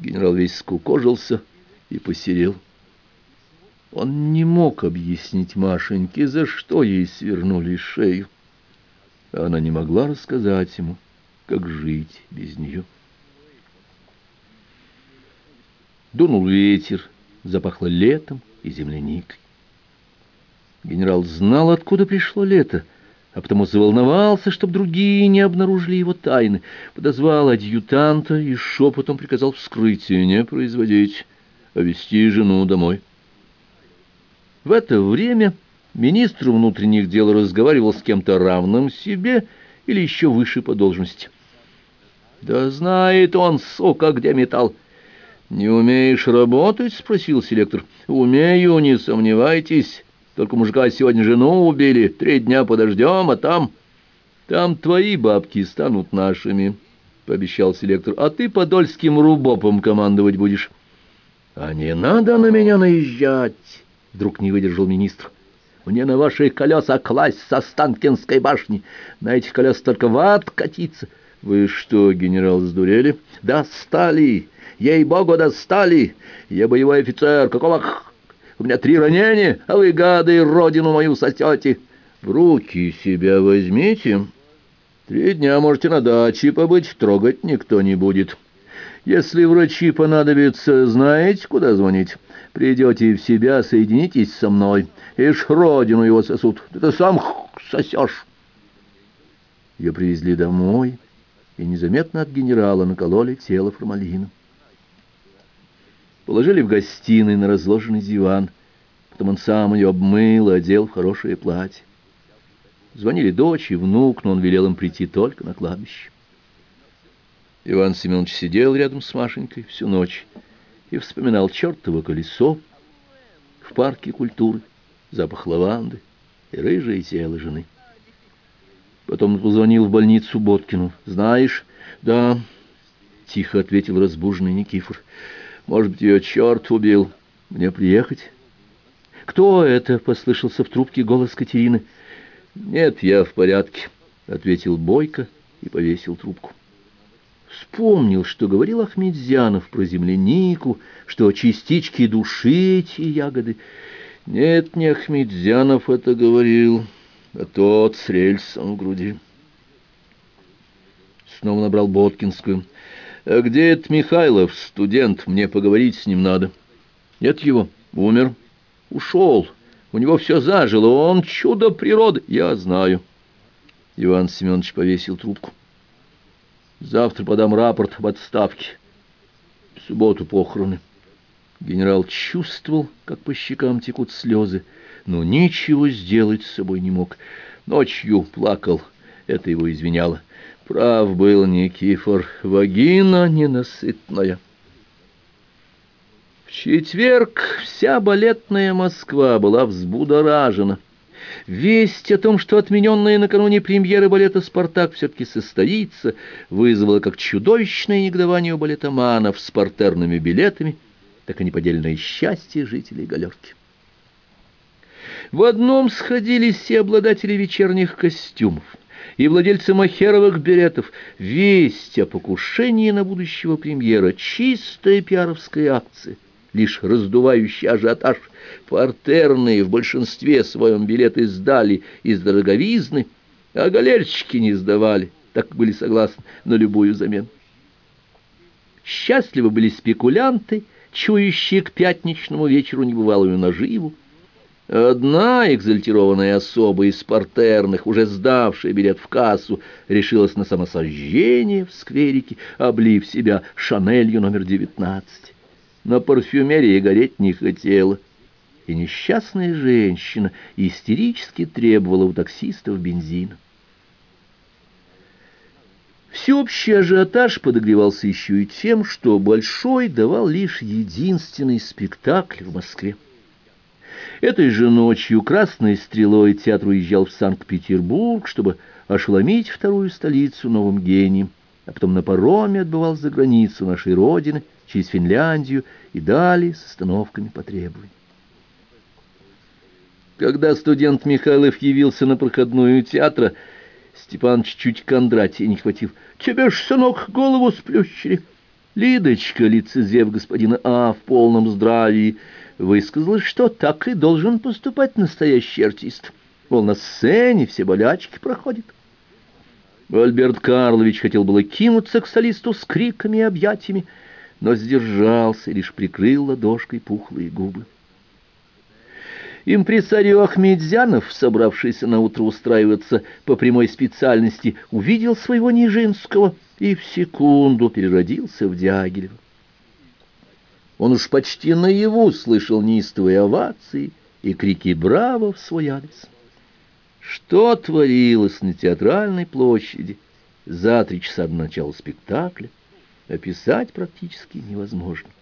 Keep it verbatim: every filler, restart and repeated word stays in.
Генерал весь скукожился и посерел. Он не мог объяснить Машеньке, за что ей свернули шею. А она не могла рассказать ему, как жить без нее. Дунул ветер, запахло летом и земляникой. Генерал знал, откуда пришло лето, а потому заволновался, чтобы другие не обнаружили его тайны. Подозвал адъютанта и шепотом приказал вскрытие не производить, а везти жену домой. В это время министр внутренних дел разговаривал с кем-то равным себе или еще выше по должности. «Да знает он, сука, где металл!» «Не умеешь работать?» — спросил селектор. «Умею, не сомневайтесь. Только мужика сегодня жену убили. Три дня подождем, а там...» «Там твои бабки станут нашими», — пообещал селектор. «А ты подольским рубопом командовать будешь». «А не надо на меня наезжать!» — вдруг не выдержал министр. «Мне на ваши колеса класть со Останкинской башни. На этих колесах только в ад катиться». «Вы что, генерал, сдурели?» «Достали! Ей-богу, достали! Я боевой офицер! Какого х... У меня три ранения, а вы, гады, родину мою сосете!» «В руки себя возьмите. Три дня можете на даче побыть, трогать никто не будет. Если врачи понадобятся, знаете, куда звонить? Придете в себя, соединитесь со мной. Ишь, родину его сосут. Ты сам сосешь». Ее привезли домой и незаметно от генерала накололи тело формалином. Положили в гостиной на разложенный диван. Потом он сам ее обмыл и одел в хорошее платье. Звонили дочь и внук, но он велел им прийти только на кладбище. Иван Семенович сидел рядом с Машенькой всю ночь и вспоминал чертово колесо в парке культуры, запах лаванды и рыжее тело жены. Потом он позвонил в больницу Боткину. «Знаешь?» «Да», — тихо ответил разбуженный Никифор. «Может быть, ее черт убил. Мне приехать?» «Кто это?» — послышался в трубке голос Катерины. «Нет, я в порядке», — ответил Бойко и повесил трубку. Вспомнил, что говорил Ахметзянов про землянику, что частички души эти ягоды. Нет, не Ахметзянов это говорил, а тот с рельсом в груди. Снова набрал Боткинскую. «А где этот Михайлов, студент? Мне поговорить с ним надо». «Нет его. Умер. Ушел. У него все зажило. Он чудо природы. Я знаю». Иван Семенович повесил трубку. «Завтра подам рапорт об отставке. В субботу похороны». Генерал чувствовал, как по щекам текут слезы, но ничего сделать с собой не мог. Ночью плакал, это его извиняло. Прав был Никифор, вагина ненасытная. В четверг вся балетная Москва была взбудоражена. Весть о том, что отмененная накануне премьеры балета «Спартак» все-таки состоится, вызвала как чудовищное негодование у балетоманов с партерными билетами, так и неподдельное счастье жителей галерки. В одном сходились все обладатели вечерних костюмов и владельцы махеровых беретов. Весть о покушении на будущего премьера — чистая пиаровская акция, лишь раздувающий ажиотаж. Партерные в большинстве своем билеты сдали из дороговизны, а галерщики не сдавали, так как были согласны на любую замену. Счастливы были спекулянты, чующие к пятничному вечеру небывалую наживу. Одна экзальтированная особа из партерных, уже сдавшая билет в кассу, решилась на самосожжение в скверике, облив себя шанелью номер девятнадцать. Но парфюмерия гореть не хотела, и несчастная женщина истерически требовала у таксистов бензина. Всеобщий ажиотаж подогревался еще и тем, что Большой давал лишь единственный спектакль в Москве. Этой же ночью «Красной стрелой» театр уезжал в Санкт-Петербург, чтобы ошеломить вторую столицу новым гением, а потом на пароме отбывал за границу нашей родины, через Финляндию и далее с остановками по требованию. Когда студент Михайлов явился на проходную театра, Степан чуть-чуть Кондратия не хватил. «Тебе ж, сынок, голову сплющили!» Лидочка, лицезрев господина А в полном здравии, высказалась, что так и должен поступать настоящий артист. Мол, на сцене все болячки проходят. Альберт Карлович хотел было кинуться к солисту с криками и объятиями, но сдержался и лишь прикрыл ладошкой пухлые губы. Импресарио Ахмедзянов, собравшийся наутро устраиваться по прямой специальности, увидел своего Нижинского и в секунду переродился в Дягилева. Он уж почти наяву слышал неистовые овации и крики «Браво!» в свой адрес. Что творилось на Театральной площади за три часа до начала спектакля, описать практически невозможно.